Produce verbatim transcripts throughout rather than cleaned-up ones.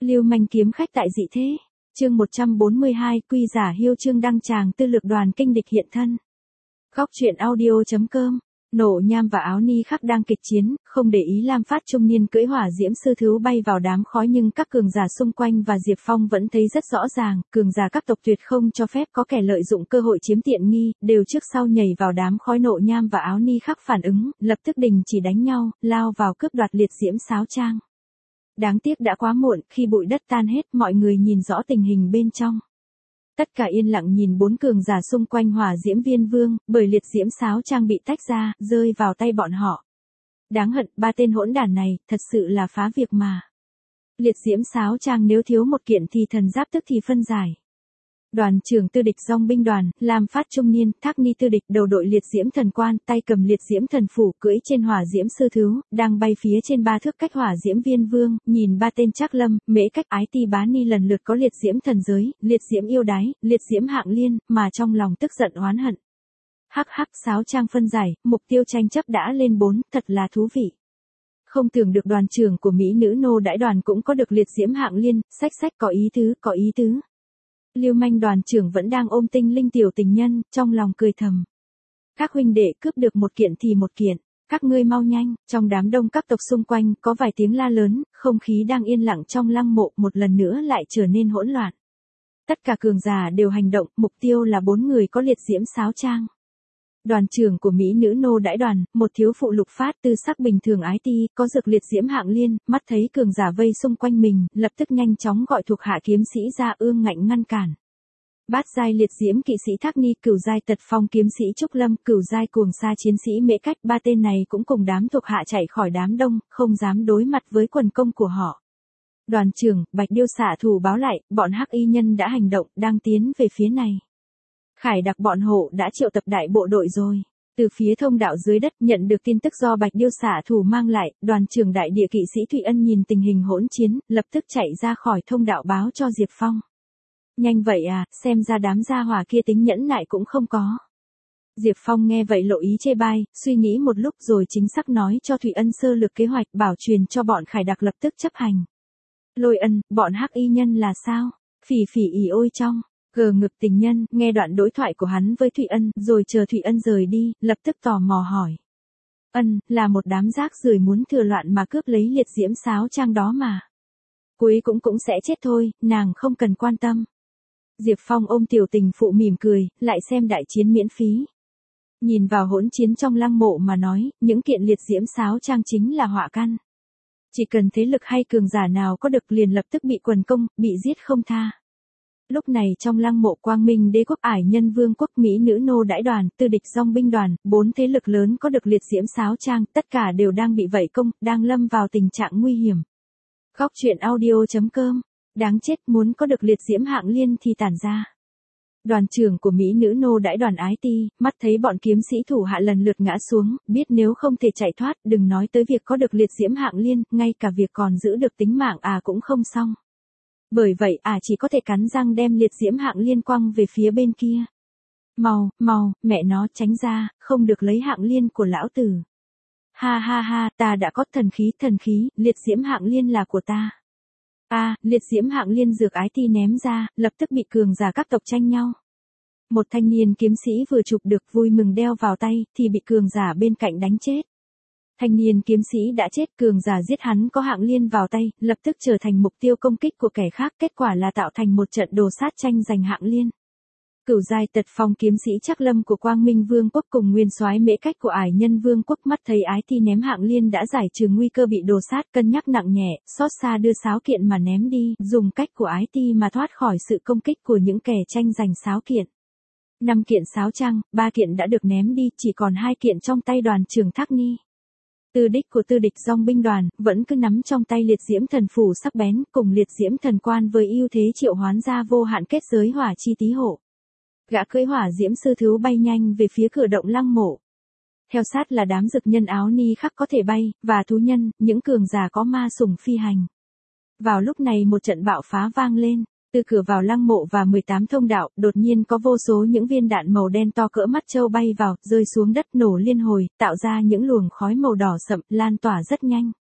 Lưu manh kiếm khách tại dị thế. Chương một trăm bốn mươi hai, Quy giả hiêu chương đăng tràng tư lực đoàn kinh địch hiện thân. Góc truyện audio.com. Nộ Nham và Áo Ni Khắc đang kịch chiến, không để ý Lam Phát trung niên cưỡi hỏa diễm sư thú bay vào đám khói, nhưng các cường giả xung quanh và Diệp Phong vẫn thấy rất rõ ràng, cường giả các tộc tuyệt không cho phép có kẻ lợi dụng cơ hội chiếm tiện nghi, đều trước sau nhảy vào đám khói. Nộ Nham và Áo Ni Khắc phản ứng, lập tức đình chỉ đánh nhau, lao vào cướp đoạt liệt diễm sáo trang. Đáng tiếc đã quá muộn, khi bụi đất tan hết, mọi người nhìn rõ tình hình bên trong. Tất cả yên lặng nhìn bốn cường giả xung quanh hỏa diễm viên vương, bởi liệt diễm sáo trang bị tách ra, rơi vào tay bọn họ. Đáng hận, ba tên hỗn đản này, thật sự là phá việc mà. Liệt diễm sáo trang nếu thiếu một kiện thì thần giáp tức thì phân giải. Đoàn trưởng tư địch dòng binh đoàn, Lam Phát trung niên, Thác Ni tư địch đầu đội liệt diễm thần quan, tay cầm liệt diễm thần phủ, cưỡi trên hỏa diễm sư thú, đang bay phía trên ba thước cách hỏa diễm viên vương, nhìn ba tên Trác Lâm, Mễ Cách, Ái Ti Bá Ni lần lượt có liệt diễm thần giới, liệt diễm yêu đái, liệt diễm hạng liên, mà trong lòng tức giận oán hận. Hắc hắc, sáo trang phân giải, mục tiêu tranh chấp đã lên bốn, thật là thú vị. Không tưởng được đoàn trưởng của Mỹ nữ nô đãi đoàn cũng có được liệt diễm hạng liên, sách sách có ý tứ, có ý tứ. Lưu manh đoàn trưởng vẫn đang ôm tinh linh tiểu tình nhân, trong lòng cười thầm. Các huynh đệ cướp được một kiện thì một kiện, các ngươi mau nhanh. Trong đám đông các tộc xung quanh có vài tiếng la lớn, không khí đang yên lặng trong lăng mộ một lần nữa lại trở nên hỗn loạn. Tất cả cường giả đều hành động, mục tiêu là bốn người có liệt diễm sáo trang. Đoàn trưởng của Mỹ nữ nô đãi đoàn, một thiếu phụ Lục Phát, tư sắc bình thường Ái Ti, có dược liệt diễm hạng liên, mắt thấy cường giả vây xung quanh mình, lập tức nhanh chóng gọi thuộc hạ kiếm sĩ ra ương ngạnh ngăn cản. Bát giai liệt diễm kỵ sĩ Thác Ni, cửu giai tật phong kiếm sĩ Trúc Lâm, cửu giai cuồng sa chiến sĩ Mễ Cách, ba tên này cũng cùng đám thuộc hạ chạy khỏi đám đông, không dám đối mặt với quần công của họ. Đoàn trưởng, Bạch Điêu xạ thủ báo lại, bọn hắc y nhân đã hành động, đang tiến về phía này. Khải đặc bọn hộ đã triệu tập đại bộ đội rồi. Từ phía thông đạo dưới đất nhận được tin tức do Bạch Điêu xạ thủ mang lại, đoàn trưởng đại địa kỵ sĩ Thụy Ân nhìn tình hình hỗn chiến, lập tức chạy ra khỏi thông đạo báo cho Diệp Phong. Nhanh vậy à, xem ra đám gia hỏa kia tính nhẫn nại cũng không có. Diệp Phong nghe vậy lộ ý chê bai, suy nghĩ một lúc rồi chính xác nói cho Thụy Ân sơ lược kế hoạch, bảo truyền cho bọn Khải đặc lập tức chấp hành. Lôi Ân, bọn hắc y nhân là sao? Phỉ phỉ ỉ ôi trong. Gờ ngực tình nhân, nghe đoạn đối thoại của hắn với Thụy Ân, rồi chờ Thụy Ân rời đi, lập tức tò mò hỏi. Ân, là một đám rác rưởi muốn thừa loạn mà cướp lấy liệt diễm sáo trang đó mà. Cuối cũng cũng sẽ chết thôi, nàng không cần quan tâm. Diệp Phong ôm tiểu tình phụ mỉm cười, lại xem đại chiến miễn phí. Nhìn vào hỗn chiến trong lăng mộ mà nói, những kiện liệt diễm sáo trang chính là họa căn. Chỉ cần thế lực hay cường giả nào có được liền lập tức bị quần công, bị giết không tha. Lúc này trong lăng mộ Quang Minh Đế quốc, Ải Nhân Vương quốc, Mỹ nữ nô đãi đoàn, tư địch dòng binh đoàn, bốn thế lực lớn có được liệt diễm sáo trang, tất cả đều đang bị vây công, đang lâm vào tình trạng nguy hiểm. Góc truyện audio.com. Đáng chết, muốn có được liệt diễm hạng liên thì tản ra. Đoàn trưởng của Mỹ nữ nô đãi đoàn Ái Ti, mắt thấy bọn kiếm sĩ thủ hạ lần lượt ngã xuống, biết nếu không thể chạy thoát, đừng nói tới việc có được liệt diễm hạng liên, ngay cả việc còn giữ được tính mạng à cũng không xong. Bởi vậy à chỉ có thể cắn răng đem liệt diễm hạng liên quăng về phía bên kia. Mau, mau, mẹ nó tránh ra, không được lấy hạng liên của lão tử. Ha ha ha, ta đã có thần khí, thần khí, liệt diễm hạng liên là của ta. À, liệt diễm hạng liên dược Ái Ti ném ra, lập tức bị cường giả các tộc tranh nhau. Một thanh niên kiếm sĩ vừa chụp được vui mừng đeo vào tay, thì bị cường giả bên cạnh đánh chết. Thanh niên kiếm sĩ đã chết, cường giả giết hắn có hạng liên vào tay, lập tức trở thành mục tiêu công kích của kẻ khác, kết quả là tạo thành một trận đồ sát tranh giành hạng liên. Cửu giai tật phong kiếm sĩ Trác Lâm của Quang Minh Vương quốc cùng nguyên soái Mễ Cách của Ải Nhân Vương quốc, mắt thấy Ái Ti ném hạng liên đã giải trừ nguy cơ bị đồ sát, cân nhắc nặng nhẹ, xót xa đưa sáo kiện mà ném đi, dùng cách của Ái Ti mà thoát khỏi sự công kích của những kẻ tranh giành sáo kiện. Năm kiện sáo trang, ba kiện đã được ném đi, chỉ còn hai kiện trong tay đoàn trưởng Thác Ni. Tư đích của tư địch dòng binh đoàn, vẫn cứ nắm trong tay liệt diễm thần phủ sắc bén, cùng liệt diễm thần quan với ưu thế triệu hoán ra vô hạn kết giới hỏa chi tí hộ. Gã cưỡi hỏa diễm sư thú bay nhanh về phía cửa động lăng mộ. Theo sát là đám dực nhân Áo Ni Khắc có thể bay, và thú nhân, những cường giả có ma sủng phi hành. Vào lúc này một trận bạo phá vang lên. Từ cửa vào lăng mộ và mười tám thông đạo, đột nhiên có vô số những viên đạn màu đen to cỡ mắt trâu bay vào, rơi xuống đất nổ liên hồi, tạo ra những luồng khói màu đỏ sậm, lan tỏa rất nhanh.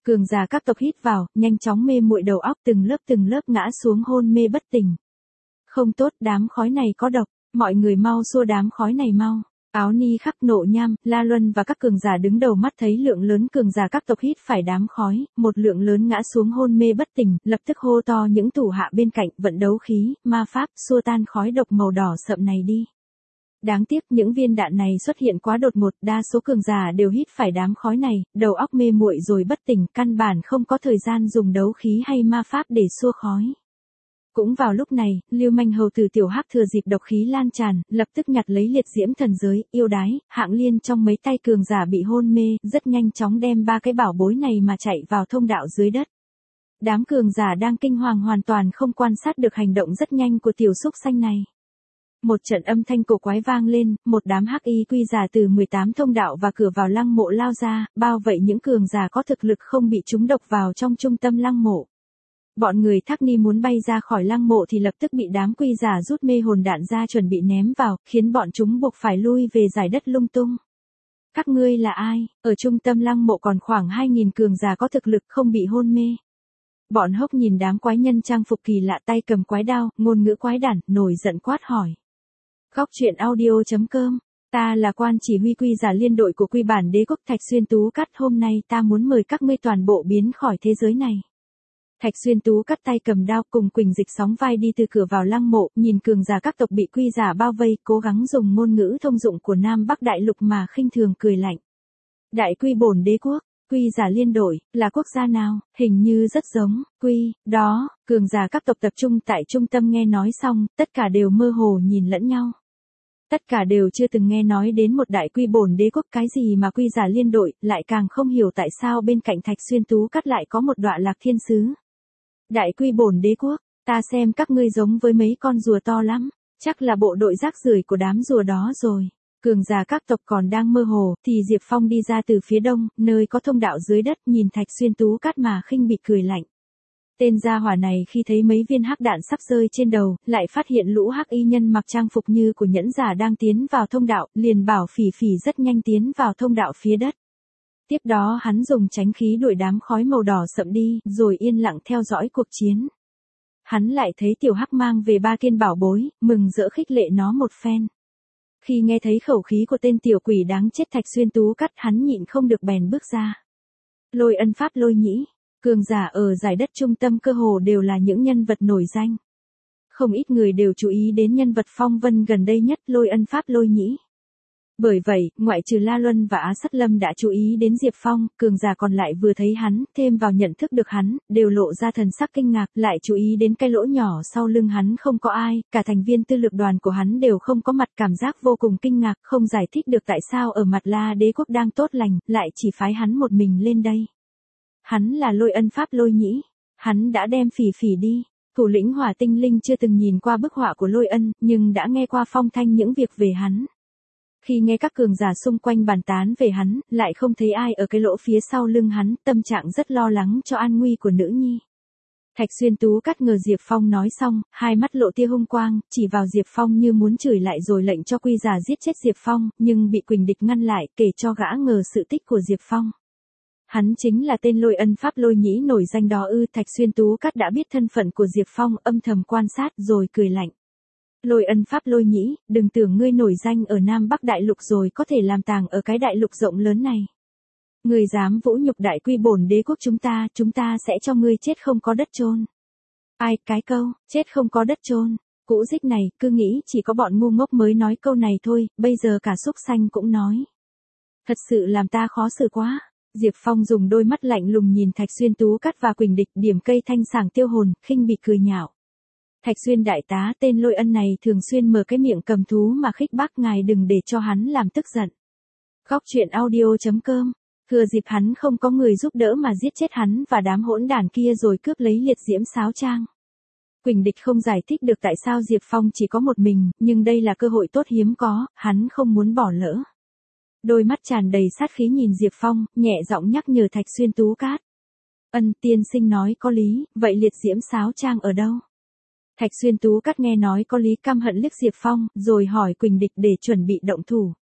Cường giả các tộc hít vào, nhanh chóng mê muội đầu óc từng lớp từng lớp ngã xuống hôn mê bất tỉnh. Không tốt, đám khói này có độc, mọi người mau xua đám khói này mau. Áo Ni khắc, Nộ Nham, La Luân và các cường giả đứng đầu mắt thấy lượng lớn cường giả các tộc hít phải đám khói, một lượng lớn ngã xuống hôn mê bất tỉnh, lập tức hô to những thủ hạ bên cạnh vận đấu khí, ma pháp, xua tan khói độc màu đỏ sậm này đi. Đáng tiếc những viên đạn này xuất hiện quá đột ngột, đa số cường giả đều hít phải đám khói này, đầu óc mê muội rồi bất tỉnh, căn bản không có thời gian dùng đấu khí hay ma pháp để xua khói. Cũng vào lúc này, Lưu Manh hầu tử Tiểu Hắc thừa dịp độc khí lan tràn, lập tức nhặt lấy liệt diễm thần giới, yêu đái, hạng liên trong mấy tay cường giả bị hôn mê, rất nhanh chóng đem ba cái bảo bối này mà chạy vào thông đạo dưới đất. Đám cường giả đang kinh hoàng hoàn toàn không quan sát được hành động rất nhanh của tiểu súc xanh này. Một trận âm thanh cổ quái vang lên, một đám hắc y quy giả từ mười tám thông đạo và cửa vào lăng mộ lao ra, bao vây những cường giả có thực lực không bị trúng độc vào trong trung tâm lăng mộ. Bọn người Thác Ni muốn bay ra khỏi lăng mộ thì lập tức bị đám quy giả rút mê hồn đạn ra chuẩn bị ném vào, khiến bọn chúng buộc phải lui về giải đất lung tung. Các ngươi là ai? Ở trung tâm lăng mộ còn khoảng hai nghìn cường giả có thực lực không bị hôn mê. Bọn Hốc nhìn đám quái nhân trang phục kỳ lạ tay cầm quái đao, ngôn ngữ quái đản, nổi giận quát hỏi. Góc truyện audio chấm com, ta là quan chỉ huy quy giả liên đội của quy bản đế quốc Thạch Xuyên Tú Cắt, hôm nay ta muốn mời các ngươi toàn bộ biến khỏi thế giới này. Thạch Xuyên Tú Cắt tay cầm đao cùng Quỳnh Dịch sóng vai đi từ cửa vào lăng mộ, nhìn cường giả các tộc bị quy giả bao vây, cố gắng dùng ngôn ngữ thông dụng của Nam Bắc Đại Lục mà khinh thường cười lạnh. Đại quy bổn đế quốc, quy giả liên đội, là quốc gia nào? Hình như rất giống, quy, đó, cường giả các tộc tập trung tại trung tâm nghe nói xong, tất cả đều mơ hồ nhìn lẫn nhau. Tất cả đều chưa từng nghe nói đến một đại quy bổn đế quốc, cái gì mà quy giả liên đội, lại càng không hiểu tại sao bên cạnh Thạch Xuyên Tú Cắt lại có một đọa lạc thiên sứ. Đại quy bổn đế quốc, ta xem các ngươi giống với mấy con rùa to lắm, chắc là bộ đội rác rưởi của đám rùa đó rồi. Cường giả các tộc còn đang mơ hồ, thì Diệp Phong đi ra từ phía đông, nơi có thông đạo dưới đất, nhìn Thạch Xuyên Tú Cắt mà khinh bị cười lạnh. Tên gia hỏa này khi thấy mấy viên hắc đạn sắp rơi trên đầu, lại phát hiện lũ hắc y nhân mặc trang phục như của nhẫn giả đang tiến vào thông đạo, liền bảo Phỉ Phỉ rất nhanh tiến vào thông đạo phía đất. Tiếp đó hắn dùng tránh khí đuổi đám khói màu đỏ sậm đi, rồi yên lặng theo dõi cuộc chiến. Hắn lại thấy tiểu hắc mang về ba kiên bảo bối, mừng rỡ khích lệ nó một phen. Khi nghe thấy khẩu khí của tên tiểu quỷ đáng chết Thạch Xuyên Tú Cắt, hắn nhịn không được bèn bước ra. Lôi ân pháp lôi nhĩ, cường giả ở giải đất trung tâm cơ hồ đều là những nhân vật nổi danh. Không ít người đều chú ý đến nhân vật phong vân gần đây nhất, lôi ân pháp lôi nhĩ. Bởi vậy, ngoại trừ La Luân và Á Sắt Lâm đã chú ý đến Diệp Phong, cường giả còn lại vừa thấy hắn, thêm vào nhận thức được hắn, đều lộ ra thần sắc kinh ngạc, lại chú ý đến cái lỗ nhỏ sau lưng hắn không có ai, cả thành viên tư lược đoàn của hắn đều không có mặt, cảm giác vô cùng kinh ngạc, không giải thích được tại sao ở mặt La đế quốc đang tốt lành, lại chỉ phái hắn một mình lên đây. Hắn là lôi ân pháp lôi nhĩ, hắn đã đem Phỉ Phỉ đi. Thủ lĩnh Hỏa Tinh Linh chưa từng nhìn qua bức họa của lôi ân, nhưng đã nghe qua phong thanh những việc về hắn. Khi nghe các cường giả xung quanh bàn tán về hắn, lại không thấy ai ở cái lỗ phía sau lưng hắn, tâm trạng rất lo lắng cho an nguy của nữ nhi. Thạch Xuyên Tú Cắt ngờ Diệp Phong nói xong, hai mắt lộ tia hung quang, chỉ vào Diệp Phong như muốn chửi lại rồi lệnh cho quy giả giết chết Diệp Phong, nhưng bị Quỳnh Địch ngăn lại, kể cho gã ngờ sự tích của Diệp Phong. Hắn chính là tên lôi ân pháp lôi nhĩ nổi danh đó ư? Thạch Xuyên Tú Cắt đã biết thân phận của Diệp Phong, âm thầm quan sát rồi cười lạnh. Lôi ân pháp lôi nhĩ, đừng tưởng ngươi nổi danh ở Nam Bắc Đại Lục rồi có thể làm tàng ở cái đại lục rộng lớn này. Ngươi dám vũ nhục đại quy bổn đế quốc chúng ta, chúng ta sẽ cho ngươi chết không có đất chôn. Ai, cái câu, chết không có đất chôn, cũ dích này, cứ nghĩ chỉ có bọn ngu ngốc mới nói câu này thôi, bây giờ cả súc xanh cũng nói. Thật sự làm ta khó xử quá. Diệp Phong dùng đôi mắt lạnh lùng nhìn Thạch Xuyên Tú Cắt và Quỳnh Địch, điểm cây thanh sảng tiêu hồn, khinh bị cười nhạo. Thạch Xuyên đại tá, tên lôi ân này thường xuyên mở cái miệng cầm thú mà khích bác ngài đừng để cho hắn làm tức giận. Góc truyện audio chấm com, thừa dịp hắn không có người giúp đỡ mà giết chết hắn và đám hỗn đản kia rồi cướp lấy liệt diễm sáo trang. Quỳnh Địch không giải thích được tại sao Diệp Phong chỉ có một mình, nhưng đây là cơ hội tốt hiếm có, hắn không muốn bỏ lỡ. Đôi mắt tràn đầy sát khí nhìn Diệp Phong, nhẹ giọng nhắc nhở Thạch Xuyên Tú Cát. Ân, tiên sinh nói có lý, vậy liệt diễm sáo trang ở đâu? Thạch Xuyên Tú Cát nghe nói có lý, căm hận liếc Diệp Phong, rồi hỏi Quỳnh Địch để chuẩn bị động thủ.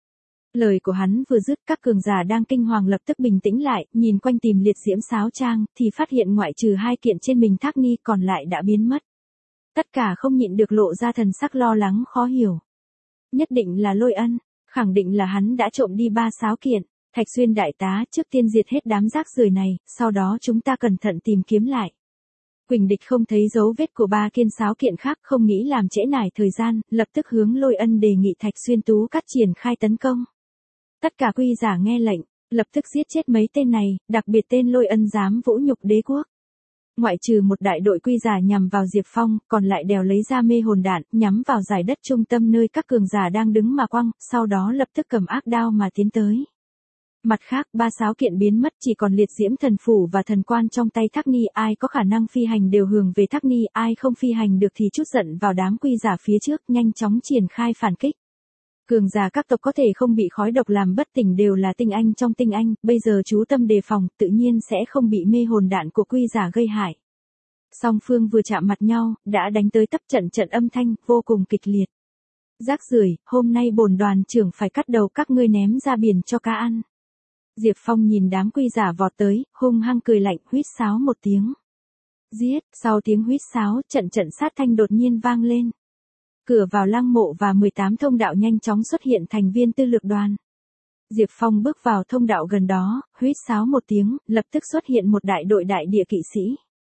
Lời của hắn vừa dứt, các cường giả đang kinh hoàng lập tức bình tĩnh lại, nhìn quanh tìm liệt diễm sáo trang, thì phát hiện ngoại trừ hai kiện trên mình Thác Ni còn lại đã biến mất. Tất cả không nhịn được lộ ra thần sắc lo lắng khó hiểu. Nhất định là Lôi Ân, khẳng định là hắn đã trộm đi ba sáo kiện. Thạch Xuyên đại tá, trước tiên diệt hết đám rác rưởi này, sau đó chúng ta cẩn thận tìm kiếm lại. Quỳnh Địch không thấy dấu vết của ba kiên sáo kiện khác, không nghĩ làm trễ nải thời gian, lập tức hướng Lôi Ân đề nghị Thạch Xuyên Tú Cát triển khai tấn công. Tất cả quy giả nghe lệnh, lập tức giết chết mấy tên này, đặc biệt tên Lôi Ân dám vũ nhục đế quốc. Ngoại trừ một đại đội quy giả nhằm vào Diệp Phong, còn lại đều lấy ra mê hồn đạn, nhắm vào giải đất trung tâm nơi các cường giả đang đứng mà quăng, sau đó lập tức cầm ác đao mà tiến tới. Mặt khác, ba sáo kiện biến mất, chỉ còn liệt diễm thần phủ và thần quan trong tay Thác Ni, ai có khả năng phi hành đều hướng về Thác Ni, ai không phi hành được thì chút giận vào đám quy giả phía trước, nhanh chóng triển khai phản kích. Cường giả các tộc có thể không bị khói độc làm bất tỉnh đều là tinh anh trong tinh anh, bây giờ chú tâm đề phòng, tự nhiên sẽ không bị mê hồn đạn của quy giả gây hại. Song phương vừa chạm mặt nhau, đã đánh tới tấp trận trận âm thanh, vô cùng kịch liệt. Rác rưởi, hôm nay bổn đoàn trưởng phải cắt đầu các ngươi ném ra biển cho cá ăn. Diệp Phong nhìn đám quy giả vọt tới, hung hăng cười lạnh, huýt sáo một tiếng. Giết, sau tiếng huýt sáo, trận trận sát thanh đột nhiên vang lên. Cửa vào lăng mộ và mười tám thông đạo nhanh chóng xuất hiện thành viên tư lược đoàn. Diệp Phong bước vào thông đạo gần đó, huýt sáo một tiếng, lập tức xuất hiện một đại đội đại địa kỵ sĩ.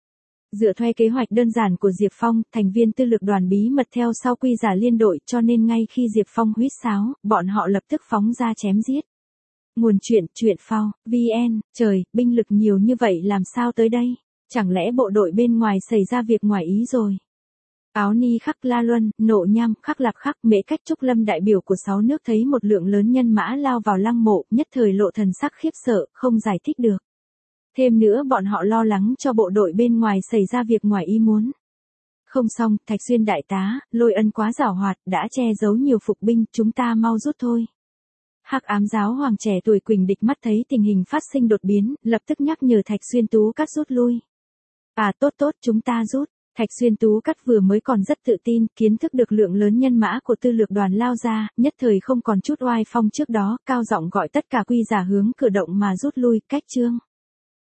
Dựa theo kế hoạch đơn giản của Diệp Phong, thành viên tư lược đoàn bí mật theo sau quy giả liên đội, cho nên ngay khi Diệp Phong huýt sáo, bọn họ lập tức phóng ra chém giết. Nguồn chuyện, truyện phao, vn, trời, binh lực nhiều như vậy làm sao tới đây? Chẳng lẽ bộ đội bên ngoài xảy ra việc ngoài ý rồi? Áo Ni Khắc, La Luân, Nộ Nham, Khắc Lạp Khắc, Mễ Cách, Trúc Lâm đại biểu của sáu nước thấy một lượng lớn nhân mã lao vào lăng mộ, nhất thời lộ thần sắc khiếp sợ, không giải thích được. Thêm nữa bọn họ lo lắng cho bộ đội bên ngoài xảy ra việc ngoài ý muốn. Không xong, Thạch Xuyên đại tá, Lôi Ân quá giảo hoạt, đã che giấu nhiều phục binh, chúng ta mau rút thôi. Hắc ám giáo hoàng trẻ tuổi Quỳnh Địch mắt thấy tình hình phát sinh đột biến, lập tức nhắc nhở Thạch Xuyên Tú Cát rút lui. À tốt tốt, chúng ta rút. Thạch Xuyên Tú Cát vừa mới còn rất tự tin, kiến thức được lượng lớn nhân mã của tư lược đoàn lao ra, nhất thời không còn chút oai phong trước đó, cao giọng gọi tất cả quy giả hướng cửa động mà rút lui, cách trương.